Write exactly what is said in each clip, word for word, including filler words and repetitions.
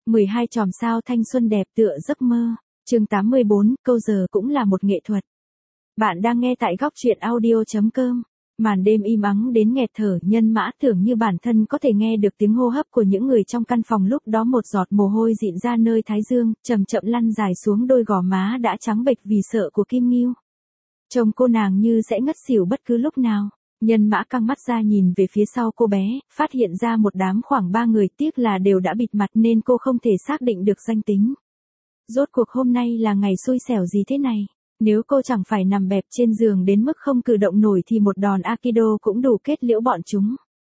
mười hai chòm sao thanh xuân đẹp tựa giấc mơ. Chương tám mươi bốn, câu giờ cũng là một nghệ thuật. Bạn đang nghe tại góc truyện audio chấm com. Màn đêm im ắng đến nghẹt thở, Nhân Mã tưởng như bản thân có thể nghe được tiếng hô hấp của những người trong căn phòng, lúc đó một giọt mồ hôi dịn ra nơi thái dương, chậm chậm lăn dài xuống đôi gò má đã trắng bệch vì sợ của Kim Ngưu. Trông cô nàng như sẽ ngất xỉu bất cứ lúc nào. Nhân Mã căng mắt ra nhìn về phía sau cô bé, phát hiện ra một đám khoảng ba người, tiếc là đều đã bịt mặt nên cô không thể xác định được danh tính. Rốt cuộc hôm nay là ngày xui xẻo gì thế này? Nếu cô chẳng phải nằm bẹp trên giường đến mức không cử động nổi thì một đòn Aikido cũng đủ kết liễu bọn chúng.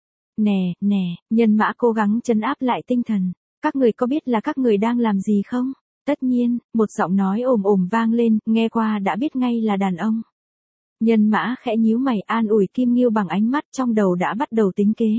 Nè, nè, Nhân Mã cố gắng trấn áp lại tinh thần. Các người có biết là các người đang làm gì không? Tất nhiên, một giọng nói ồm ồm vang lên, nghe qua đã biết ngay là đàn ông. Nhân Mã khẽ nhíu mày an ủi Kim Ngưu bằng ánh mắt, trong đầu đã bắt đầu tính kế.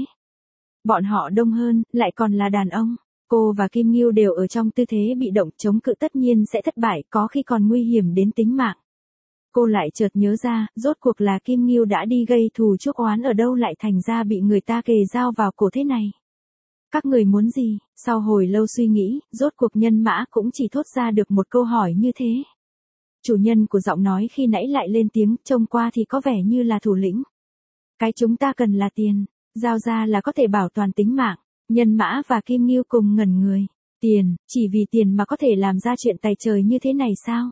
Bọn họ đông hơn, lại còn là đàn ông. Cô và Kim Ngưu đều ở trong tư thế bị động, chống cự tất nhiên sẽ thất bại, có khi còn nguy hiểm đến tính mạng. Cô lại chợt nhớ ra, rốt cuộc là Kim Ngưu đã đi gây thù chuốc oán ở đâu lại thành ra bị người ta kề dao vào cổ thế này. Các người muốn gì? Sau hồi lâu suy nghĩ, rốt cuộc Nhân Mã cũng chỉ thốt ra được một câu hỏi như thế. Chủ nhân của giọng nói khi nãy lại lên tiếng, trông qua thì có vẻ như là thủ lĩnh. Cái chúng ta cần là tiền, giao ra là có thể bảo toàn tính mạng. Nhân Mã và Kim Ngưu cùng ngẩn người. Tiền, chỉ vì tiền mà có thể làm ra chuyện tày trời như thế này sao?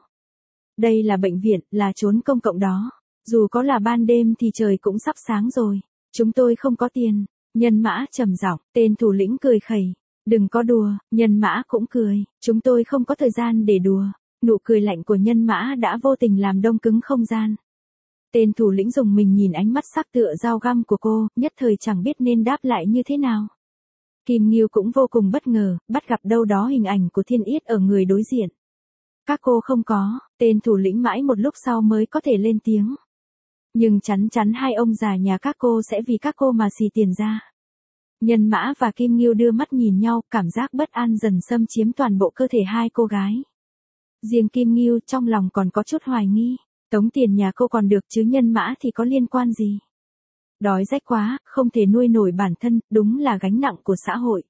Đây là bệnh viện, là chốn công cộng đó. Dù có là ban đêm thì trời cũng sắp sáng rồi. Chúng tôi không có tiền. Nhân Mã trầm giọng, tên thủ lĩnh cười khẩy. Đừng có đùa, Nhân Mã cũng cười. Chúng tôi không có thời gian để đùa. Nụ cười lạnh của Nhân Mã đã vô tình làm đông cứng không gian. Tên thủ lĩnh dùng mình nhìn ánh mắt sắc tựa dao găm của cô, nhất thời chẳng biết nên đáp lại như thế nào. Kim Ngưu cũng vô cùng bất ngờ, bắt gặp đâu đó hình ảnh của Thiên Yết ở người đối diện. Các cô không có, tên thủ lĩnh mãi một lúc sau mới có thể lên tiếng. Nhưng chắn chắn hai ông già nhà các cô sẽ vì các cô mà xì tiền ra. Nhân Mã và Kim Ngưu đưa mắt nhìn nhau, cảm giác bất an dần xâm chiếm toàn bộ cơ thể hai cô gái. Riêng Kim Ngưu trong lòng còn có chút hoài nghi, tống tiền nhà cô còn được chứ Nhân Mã thì có liên quan gì? Đói rách quá, không thể nuôi nổi bản thân, đúng là gánh nặng của xã hội.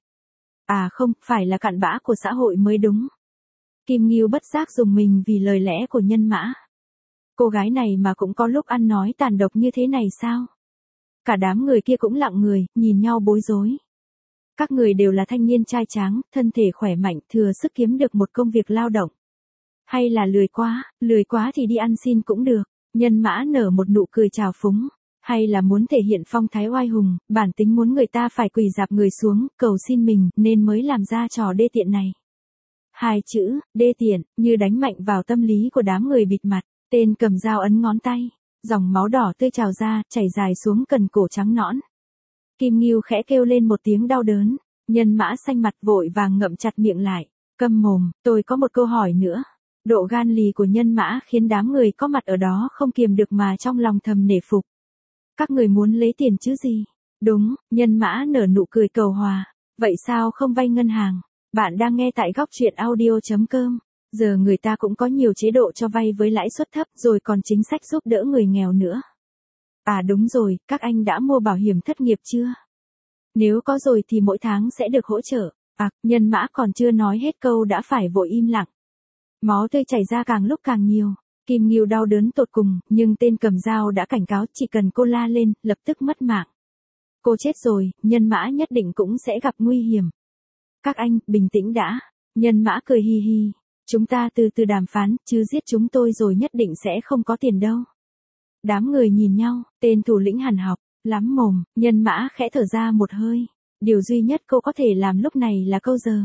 À không, phải là cặn bã của xã hội mới đúng. Kim Ngưu bất giác dùng mình vì lời lẽ của Nhân Mã. Cô gái này mà cũng có lúc ăn nói tàn độc như thế này sao? Cả đám người kia cũng lặng người, nhìn nhau bối rối. Các người đều là thanh niên trai tráng, thân thể khỏe mạnh, thừa sức kiếm được một công việc lao động. Hay là lười quá, lười quá thì đi ăn xin cũng được. Nhân Mã nở một nụ cười trào phúng. Hay là muốn thể hiện phong thái oai hùng, bản tính muốn người ta phải quỳ rạp người xuống, cầu xin mình, nên mới làm ra trò đê tiện này. Hai chữ, đê tiện, như đánh mạnh vào tâm lý của đám người bịt mặt. Tên cầm dao ấn ngón tay, dòng máu đỏ tươi trào ra, chảy dài xuống cần cổ trắng nõn. Kim Ngưu khẽ kêu lên một tiếng đau đớn, Nhân Mã xanh mặt vội vàng ngậm chặt miệng lại. Câm mồm, tôi có một câu hỏi nữa. Độ gan lì của Nhân Mã khiến đám người có mặt ở đó không kiềm được mà trong lòng thầm nể phục. Các người muốn lấy tiền chứ gì? Đúng, Nhân Mã nở nụ cười cầu hòa. Vậy sao không vay ngân hàng? Bạn đang nghe tại góc truyện audio chấm com. Giờ người ta cũng có nhiều chế độ cho vay với lãi suất thấp, rồi còn chính sách giúp đỡ người nghèo nữa. À đúng rồi, các anh đã mua bảo hiểm thất nghiệp chưa? Nếu có rồi thì mỗi tháng sẽ được hỗ trợ. À, Nhân Mã còn chưa nói hết câu đã phải vội im lặng. Máu tươi chảy ra càng lúc càng nhiều. Kim Ngưu đau đớn tột cùng, nhưng tên cầm dao đã cảnh cáo chỉ cần cô la lên, lập tức mất mạng. Cô chết rồi, Nhân Mã nhất định cũng sẽ gặp nguy hiểm. Các anh, bình tĩnh đã. Nhân Mã cười hi hi. Chúng ta từ từ đàm phán, chứ giết chúng tôi rồi nhất định sẽ không có tiền đâu. Đám người nhìn nhau, tên thủ lĩnh hằn học, lắm mồm, Nhân Mã khẽ thở ra một hơi. Điều duy nhất cô có thể làm lúc này là câu giờ.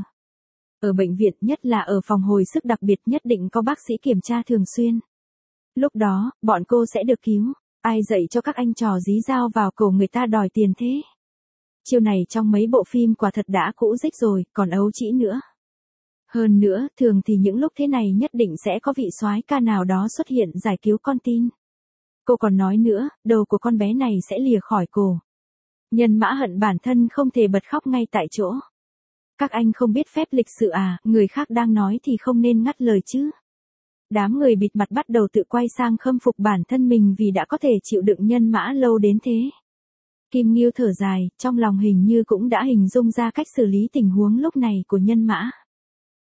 Ở bệnh viện, nhất là ở phòng hồi sức đặc biệt, nhất định có bác sĩ kiểm tra thường xuyên. Lúc đó, bọn cô sẽ được cứu. Ai dạy cho các anh trò dí dao vào cổ người ta đòi tiền thế? Chiêu này trong mấy bộ phim quả thật đã cũ rích rồi, còn ấu trĩ nữa. Hơn nữa, thường thì những lúc thế này nhất định sẽ có vị soái ca nào đó xuất hiện giải cứu con tin. Cô còn nói nữa, đầu của con bé này sẽ lìa khỏi cổ. Nhân Mã hận bản thân không thể bật khóc ngay tại chỗ. Các anh không biết phép lịch sự à, người khác đang nói thì không nên ngắt lời chứ. Đám người bịt mặt bắt đầu tự quay sang khâm phục bản thân mình vì đã có thể chịu đựng Nhân Mã lâu đến thế. Kim Ngưu thở dài, trong lòng hình như cũng đã hình dung ra cách xử lý tình huống lúc này của Nhân Mã.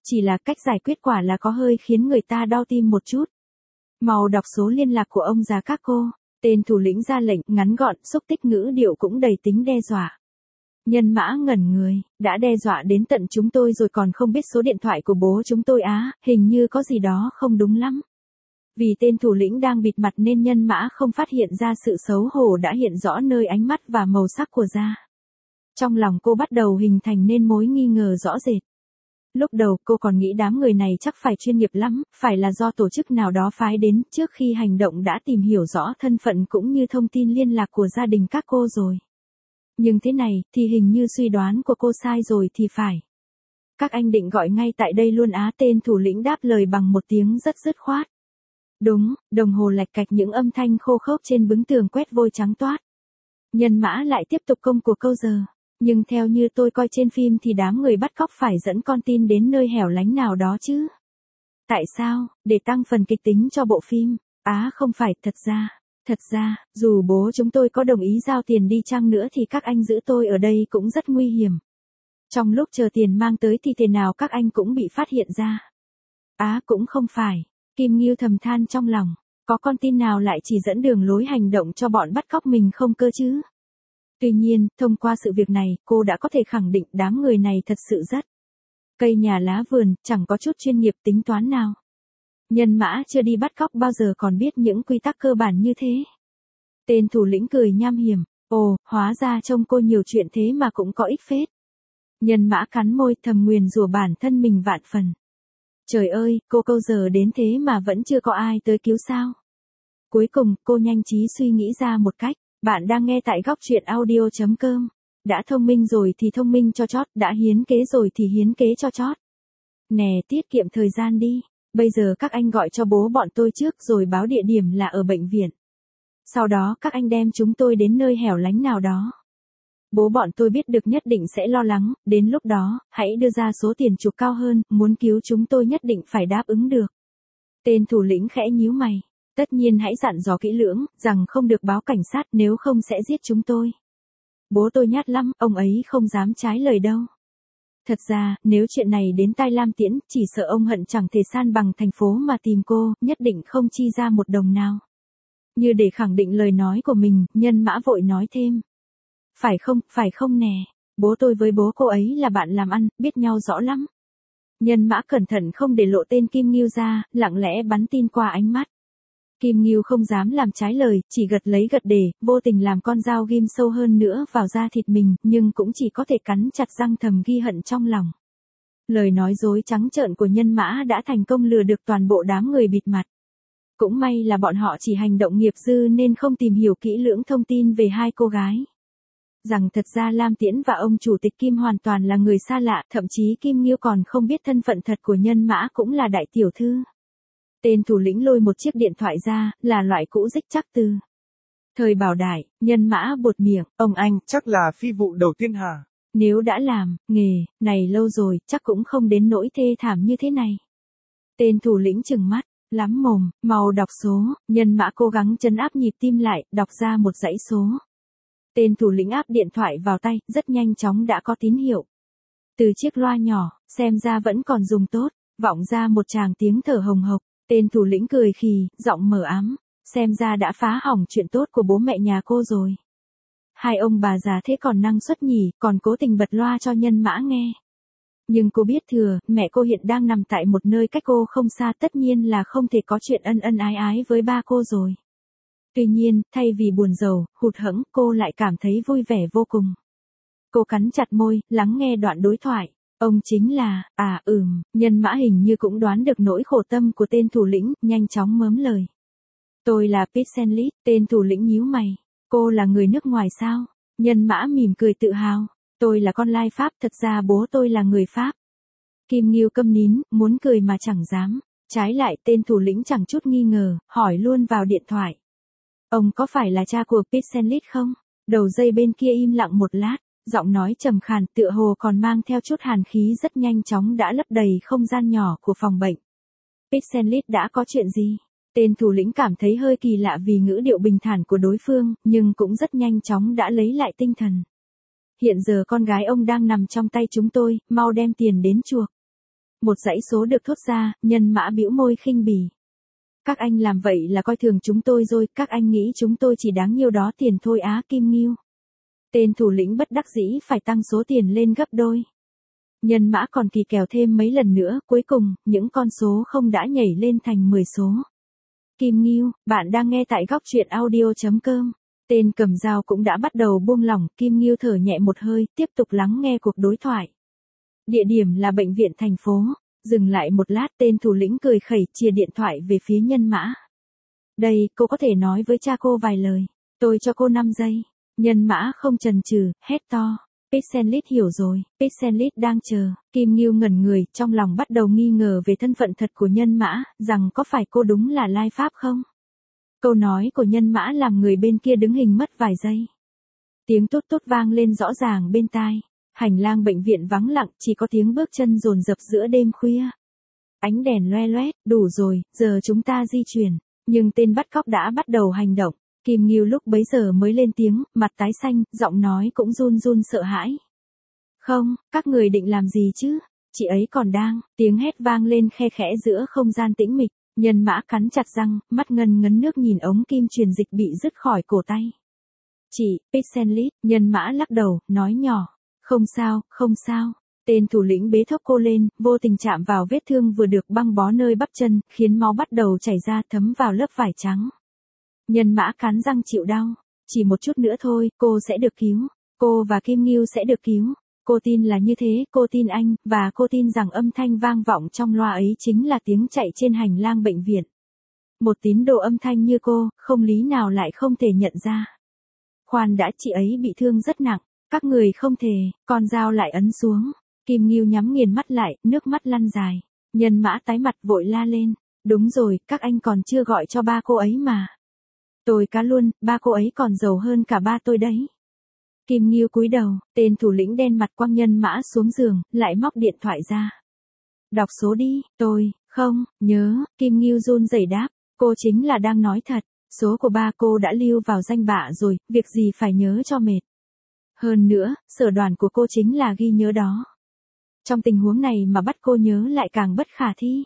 chỉ là cách giải quyết quả là có hơi khiến người ta đau tim một chút. Mau đọc số liên lạc của ông già các cô. Tên thủ lĩnh ra lệnh, ngắn gọn, xúc tích ngữ điệu cũng đầy tính đe dọa. Nhân mã ngẩn người, đã đe dọa đến tận chúng tôi rồi còn không biết số điện thoại của bố chúng tôi á, hình như có gì đó không đúng lắm. Vì tên thủ lĩnh đang bịt mặt nên nhân mã không phát hiện ra sự xấu hổ đã hiện rõ nơi ánh mắt và màu sắc của da. Trong lòng cô bắt đầu hình thành nên mối nghi ngờ rõ rệt. Lúc đầu cô còn nghĩ đám người này chắc phải chuyên nghiệp lắm, phải là do tổ chức nào đó phái đến, trước khi hành động đã tìm hiểu rõ thân phận cũng như thông tin liên lạc của gia đình các cô rồi. Nhưng thế này, thì hình như suy đoán của cô sai rồi thì phải. Các anh định gọi ngay tại đây luôn á, tên thủ lĩnh đáp lời bằng một tiếng rất dứt khoát. Đúng, đồng hồ lạch cạch những âm thanh khô khốc trên bức tường quét vôi trắng toát. Nhân mã lại tiếp tục công cuộc câu giờ. Nhưng theo như tôi coi trên phim thì đám người bắt cóc phải dẫn con tin đến nơi hẻo lánh nào đó chứ. Tại sao? Để tăng phần kịch tính cho bộ phim. Á không phải, thật ra, thật ra, dù bố chúng tôi có đồng ý giao tiền đi chăng nữa thì các anh giữ tôi ở đây cũng rất nguy hiểm. Trong lúc chờ tiền mang tới thì thế nào các anh cũng bị phát hiện ra. Á cũng không phải, Kim Nghiêu thầm than trong lòng, có con tin nào lại chỉ dẫn đường lối hành động cho bọn bắt cóc mình không cơ chứ? Tuy nhiên, thông qua sự việc này, cô đã có thể khẳng định đám người này thật sự rất cây nhà lá vườn, chẳng có chút chuyên nghiệp tính toán nào. Nhân mã chưa đi bắt cóc bao giờ còn biết những quy tắc cơ bản như thế. Tên thủ lĩnh cười nham hiểm, ồ, hóa ra trông cô nhiều chuyện thế mà cũng có ích phết. Nhân mã cắn môi thầm nguyền rủa bản thân mình vạn phần. Trời ơi, cô câu giờ đến thế mà vẫn chưa có ai tới cứu sao. Cuối cùng, cô nhanh trí suy nghĩ ra một cách. Bạn đang nghe tại góc truyện audio chấm com. Đã thông minh rồi thì thông minh cho chót, đã hiến kế rồi thì hiến kế cho chót. Nè, tiết kiệm thời gian đi. Bây giờ các anh gọi cho bố bọn tôi trước rồi báo địa điểm là ở bệnh viện. Sau đó các anh đem chúng tôi đến nơi hẻo lánh nào đó. Bố bọn tôi biết được nhất định sẽ lo lắng, đến lúc đó, hãy đưa ra số tiền chuộc cao hơn, muốn cứu chúng tôi nhất định phải đáp ứng được. Tên thủ lĩnh khẽ nhíu mày. Tất nhiên hãy dặn dò kỹ lưỡng, rằng không được báo cảnh sát nếu không sẽ giết chúng tôi. Bố tôi nhát lắm, ông ấy không dám trái lời đâu. Thật ra, nếu chuyện này đến tai Lam Tiễn, chỉ sợ ông hận chẳng thể san bằng thành phố mà tìm cô, nhất định không chi ra một đồng nào. Như để khẳng định lời nói của mình, nhân mã vội nói thêm. Phải không, phải không nè, bố tôi với bố cô ấy là bạn làm ăn, biết nhau rõ lắm. Nhân mã cẩn thận không để lộ tên Kim Nghiêu ra, lặng lẽ bắn tin qua ánh mắt. Kim Nghiêu không dám làm trái lời, chỉ gật lấy gật để, vô tình làm con dao ghim sâu hơn nữa vào da thịt mình, nhưng cũng chỉ có thể cắn chặt răng thầm ghi hận trong lòng. Lời nói dối trắng trợn của nhân mã đã thành công lừa được toàn bộ đám người bịt mặt. Cũng may là bọn họ chỉ hành động nghiệp dư nên không tìm hiểu kỹ lưỡng thông tin về hai cô gái. Rằng thật ra Lam Tiễn và ông chủ tịch Kim hoàn toàn là người xa lạ, thậm chí Kim Nghiêu còn không biết thân phận thật của nhân mã cũng là đại tiểu thư. Tên thủ lĩnh lôi một chiếc điện thoại ra, là loại cũ rích chắc từ thời Bảo Đại, nhân mã buột miệng, ông anh, chắc là phi vụ đầu tiên hả? Nếu đã làm, nghề, này lâu rồi, chắc cũng không đến nỗi thê thảm như thế này. Tên thủ lĩnh trừng mắt, lắm mồm, mau đọc số, nhân mã cố gắng trấn áp nhịp tim lại, đọc ra một dãy số. Tên thủ lĩnh áp điện thoại vào tay, rất nhanh chóng đã có tín hiệu. Từ chiếc loa nhỏ, xem ra vẫn còn dùng tốt, vọng ra một tràng tiếng thở hồng hộc. Tên thủ lĩnh cười khì, giọng mờ ám, xem ra đã phá hỏng chuyện tốt của bố mẹ nhà cô rồi. Hai ông bà già thế còn năng suất nhỉ, còn cố tình bật loa cho nhân mã nghe. Nhưng cô biết thừa, mẹ cô hiện đang nằm tại một nơi cách cô không xa, tất nhiên là không thể có chuyện ân ân ái ái với ba cô rồi. Tuy nhiên, thay vì buồn rầu, hụt hẫng, cô lại cảm thấy vui vẻ vô cùng. Cô cắn chặt môi, lắng nghe đoạn đối thoại. Ông chính là, à ừm, nhân mã hình như cũng đoán được nỗi khổ tâm của tên thủ lĩnh, nhanh chóng mớm lời. Tôi là Pitsenlit, tên thủ lĩnh nhíu mày. Cô là người nước ngoài sao? Nhân mã mỉm cười tự hào. Tôi là con lai Pháp, thật ra bố tôi là người Pháp. Kim Nghiêu câm nín, muốn cười mà chẳng dám. Trái lại tên thủ lĩnh chẳng chút nghi ngờ, hỏi luôn vào điện thoại. Ông có phải là cha của Pitsenlit không? Đầu dây bên kia im lặng một lát. Giọng nói trầm khàn tựa hồ còn mang theo chút hàn khí rất nhanh chóng đã lấp đầy không gian nhỏ của phòng bệnh. Pitsenlit đã có chuyện gì? Tên thủ lĩnh cảm thấy hơi kỳ lạ vì ngữ điệu bình thản của đối phương, nhưng cũng rất nhanh chóng đã lấy lại tinh thần. Hiện giờ con gái ông đang nằm trong tay chúng tôi, mau đem tiền đến chuộc. Một dãy số được thốt ra, Nhân Mã bĩu môi khinh bỉ. Các anh làm vậy là coi thường chúng tôi rồi, các anh nghĩ chúng tôi chỉ đáng nhiêu đó tiền thôi á Kim Ngưu. Tên thủ lĩnh bất đắc dĩ phải tăng số tiền lên gấp đôi. Nhân Mã còn kỳ kèo thêm mấy lần nữa, cuối cùng, những con số không đã nhảy lên thành mười số. Kim Ngưu, bạn đang nghe tại góc truyện audio chấm com. Tên cầm dao cũng đã bắt đầu buông lỏng, Kim Ngưu thở nhẹ một hơi, tiếp tục lắng nghe cuộc đối thoại. Địa điểm là bệnh viện thành phố. Dừng lại một lát, tên thủ lĩnh cười khẩy chìa điện thoại về phía Nhân Mã. Đây, cô có thể nói với cha cô vài lời. Tôi cho cô năm giây. Nhân Mã không chần chừ, hét to. Pixellit hiểu rồi, Pixellit đang chờ. Kim Ngưu ngẩn người, trong lòng bắt đầu nghi ngờ về thân phận thật của Nhân Mã, rằng có phải cô đúng là Lai Pháp không? Câu nói của Nhân Mã làm người bên kia đứng hình mất vài giây. Tiếng tốt tốt vang lên rõ ràng bên tai. Hành lang bệnh viện vắng lặng, chỉ có tiếng bước chân dồn dập giữa đêm khuya. Ánh đèn loe loét, đủ rồi, giờ chúng ta di chuyển. Nhưng tên bắt cóc đã bắt đầu hành động. Kim Ngưu lúc bấy giờ mới lên tiếng, mặt tái xanh, giọng nói cũng run run sợ hãi. Không, các người định làm gì chứ? Chị ấy còn đang, tiếng hét vang lên khe khẽ giữa không gian tĩnh mịch. Nhân Mã cắn chặt răng, mắt ngân ngấn nước nhìn ống kim truyền dịch bị rứt khỏi cổ tay. Chị, Pixellit, Nhân Mã lắc đầu, nói nhỏ. Không sao, không sao. Tên thủ lĩnh bế thốc cô lên, vô tình chạm vào vết thương vừa được băng bó nơi bắp chân, khiến máu bắt đầu chảy ra thấm vào lớp vải trắng. Nhân Mã cắn răng chịu đau. Chỉ một chút nữa thôi, cô sẽ được cứu. Cô và Kim Ngưu sẽ được cứu. Cô tin là như thế, cô tin anh, và cô tin rằng âm thanh vang vọng trong loa ấy chính là tiếng chạy trên hành lang bệnh viện. Một tín đồ âm thanh như cô, không lý nào lại không thể nhận ra. Khoan đã, chị ấy bị thương rất nặng. Các người không thể, con dao lại ấn xuống. Kim Ngưu nhắm nghiền mắt lại, nước mắt lăn dài. Nhân Mã tái mặt vội la lên. Đúng rồi, các anh còn chưa gọi cho ba cô ấy mà. Tôi cá luôn, ba cô ấy còn giàu hơn cả ba tôi đấy. Kim Ngưu cúi đầu, tên thủ lĩnh đen mặt quăng Nhân Mã xuống giường, lại móc điện thoại ra. Đọc số đi, tôi, không, nhớ, Kim Ngưu run rẩy đáp, cô chính là đang nói thật, số của ba cô đã lưu vào danh bạ rồi, việc gì phải nhớ cho mệt. Hơn nữa, sở đoàn của cô chính là ghi nhớ đó. Trong tình huống này mà bắt cô nhớ lại càng bất khả thi.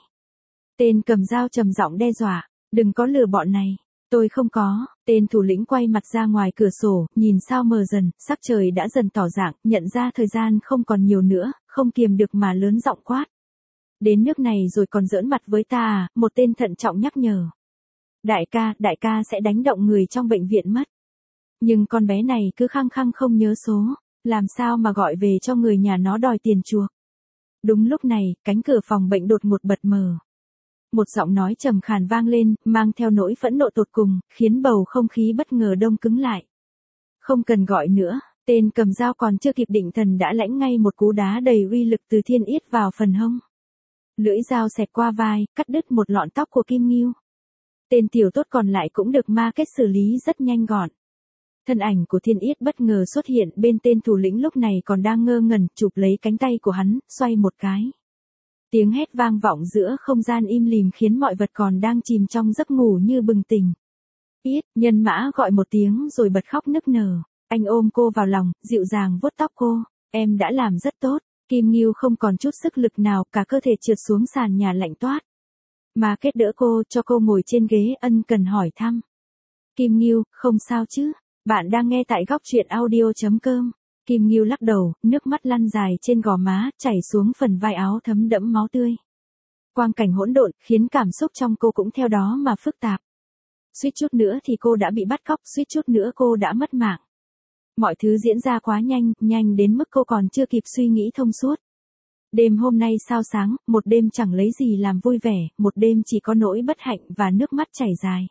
Tên cầm dao trầm giọng đe dọa, đừng có lừa bọn này. Tôi không có, tên thủ lĩnh quay mặt ra ngoài cửa sổ, nhìn sao mờ dần, sắc trời đã dần tỏ dạng, nhận ra thời gian không còn nhiều nữa, không kiềm được mà lớn giọng quát. Đến nước này rồi còn giỡn mặt với ta à, một tên thận trọng nhắc nhở. Đại ca, đại ca sẽ đánh động người trong bệnh viện mất. Nhưng con bé này cứ khăng khăng không nhớ số, làm sao mà gọi về cho người nhà nó đòi tiền chuộc. Đúng lúc này, cánh cửa phòng bệnh đột ngột bật mở. Một giọng nói trầm khàn vang lên, mang theo nỗi phẫn nộ tột cùng, khiến bầu không khí bất ngờ đông cứng lại. Không cần gọi nữa, tên cầm dao còn chưa kịp định thần đã lãnh ngay một cú đá đầy uy lực từ Thiên Yết vào phần hông. Lưỡi dao xẹt qua vai, cắt đứt một lọn tóc của Kim Ngưu. Tên tiểu tốt còn lại cũng được ma kết xử lý rất nhanh gọn. Thân ảnh của Thiên Yết bất ngờ xuất hiện bên tên thủ lĩnh lúc này còn đang ngơ ngẩn, chụp lấy cánh tay của hắn, xoay một cái. Tiếng hét vang vọng giữa không gian im lìm khiến mọi vật còn đang chìm trong giấc ngủ như bừng tỉnh. Yết, Nhân Mã gọi một tiếng rồi bật khóc nức nở. Anh ôm cô vào lòng, dịu dàng vuốt tóc cô. Em đã làm rất tốt. Kim Ngưu không còn chút sức lực nào, cả cơ thể trượt xuống sàn nhà lạnh toát. Mà kết đỡ cô, cho cô ngồi trên ghế, ân cần hỏi thăm. Kim Ngưu, không sao chứ? Bạn đang nghe tại góc truyện audio chấm com. Kim Ngưu lắc đầu, nước mắt lăn dài trên gò má, chảy xuống phần vai áo thấm đẫm máu tươi. Quang cảnh hỗn độn, khiến cảm xúc trong cô cũng theo đó mà phức tạp. Suýt chút nữa thì cô đã bị bắt cóc, suýt chút nữa cô đã mất mạng. Mọi thứ diễn ra quá nhanh, nhanh đến mức cô còn chưa kịp suy nghĩ thông suốt. Đêm hôm nay sao sáng, một đêm chẳng lấy gì làm vui vẻ, một đêm chỉ có nỗi bất hạnh và nước mắt chảy dài.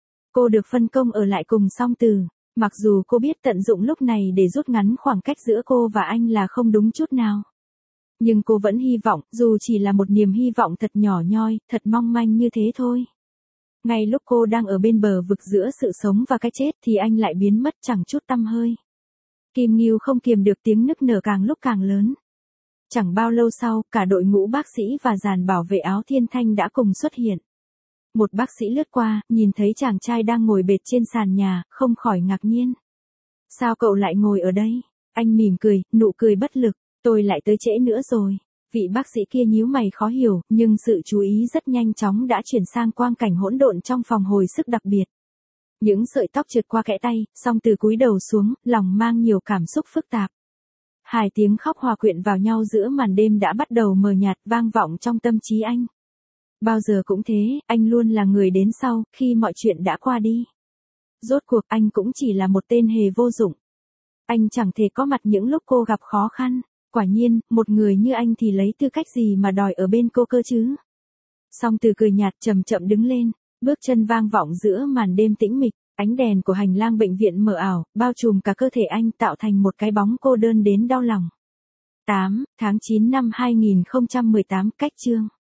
Cô được phân công ở lại cùng Song Từ. Mặc dù cô biết tận dụng lúc này để rút ngắn khoảng cách giữa cô và anh là không đúng chút nào. Nhưng cô vẫn hy vọng, dù chỉ là một niềm hy vọng thật nhỏ nhoi, thật mong manh như thế thôi. Ngay lúc cô đang ở bên bờ vực giữa sự sống và cái chết thì anh lại biến mất chẳng chút tăm hơi. Kim Ngưu không kiềm được tiếng nức nở càng lúc càng lớn. Chẳng bao lâu sau, cả đội ngũ bác sĩ và dàn bảo vệ áo thiên thanh đã cùng xuất hiện. Một bác sĩ lướt qua, nhìn thấy chàng trai đang ngồi bệt trên sàn nhà, không khỏi ngạc nhiên. Sao cậu lại ngồi ở đây? Anh mỉm cười, nụ cười bất lực. Tôi lại tới trễ nữa rồi. Vị bác sĩ kia nhíu mày khó hiểu, nhưng sự chú ý rất nhanh chóng đã chuyển sang quang cảnh hỗn độn trong phòng hồi sức đặc biệt. Những sợi tóc trượt qua kẽ tay, song từ cúi đầu xuống, lòng mang nhiều cảm xúc phức tạp. Hai tiếng khóc hòa quyện vào nhau giữa màn đêm đã bắt đầu mờ nhạt vang vọng trong tâm trí anh. Bao giờ cũng thế, anh luôn là người đến sau, khi mọi chuyện đã qua đi. Rốt cuộc anh cũng chỉ là một tên hề vô dụng. Anh chẳng thể có mặt những lúc cô gặp khó khăn. Quả nhiên, một người như anh thì lấy tư cách gì mà đòi ở bên cô cơ chứ? Song từ cười nhạt chậm chậm đứng lên, bước chân vang vọng giữa màn đêm tĩnh mịch, ánh đèn của hành lang bệnh viện mờ ảo, bao trùm cả cơ thể anh tạo thành một cái bóng cô đơn đến đau lòng. tám tháng chín năm hai nghìn không trăm mười tám, cách chương.